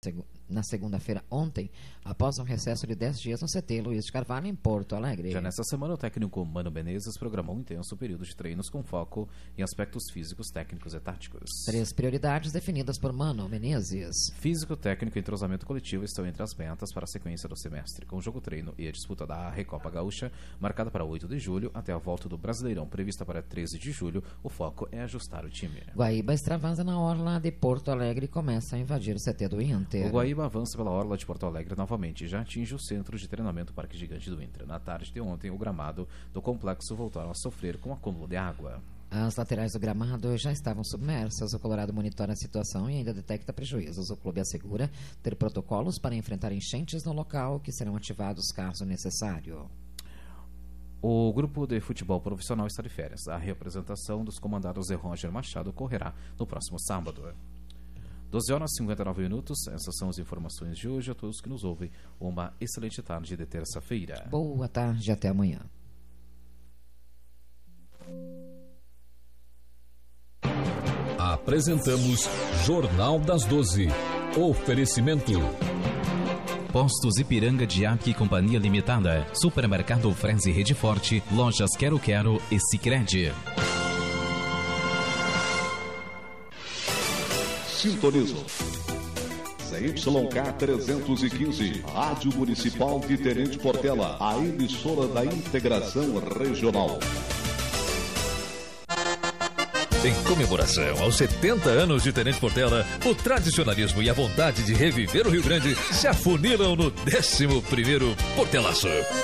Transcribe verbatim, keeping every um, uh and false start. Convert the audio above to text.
na segunda-feira ontem, após um recesso de dez dias no C T Luiz de Carvalho, em Porto Alegre. Já nesta semana, o técnico Mano Menezes programou um intenso período de treinos com foco em aspectos físicos, técnicos e táticos. Três prioridades definidas por Mano Menezes. Físico, técnico e entrosamento coletivo estão entre as metas para a sequência do semestre, com o jogo-treino e a disputa da Recopa Gaúcha, marcada para oito de julho, até a volta do Brasileirão, prevista para treze de julho. O foco é ajustar o time. Guaíba extravasa na orla de Porto Alegre e começa a invadir o C T do Inter. O Guaíba avança pela orla de Porto Alegre novamente e já atinge o centro de treinamento Parque Gigante do Inter. Na tarde de ontem, o gramado do complexo voltaram a sofrer com acúmulo de água. As laterais do gramado já estavam submersas. O Colorado monitora a situação e ainda detecta prejuízos. O clube assegura ter protocolos para enfrentar enchentes no local, que serão ativados caso necessário. O grupo de futebol profissional está de férias. A representação dos comandados de Roger Machado ocorrerá no próximo sábado. doze horas e cinquenta e nove minutos, essas são as informações de hoje. A todos que nos ouvem, uma excelente tarde de terça-feira. Boa tarde, até amanhã. Apresentamos Jornal das doze. Oferecimento Postos Ipiranga de Acre Companhia Limitada, Supermercado Freze Rede Forte, Lojas Quero Quero e Sicredi. Sintonizo Z Y K trezentos e quinze, Rádio Municipal de Tenente Portela, a emissora da integração regional. Em comemoração aos setenta anos de Tenente Portela, o tradicionalismo e a vontade de reviver o Rio Grande se afunilam no décimo primeiro Portelaço.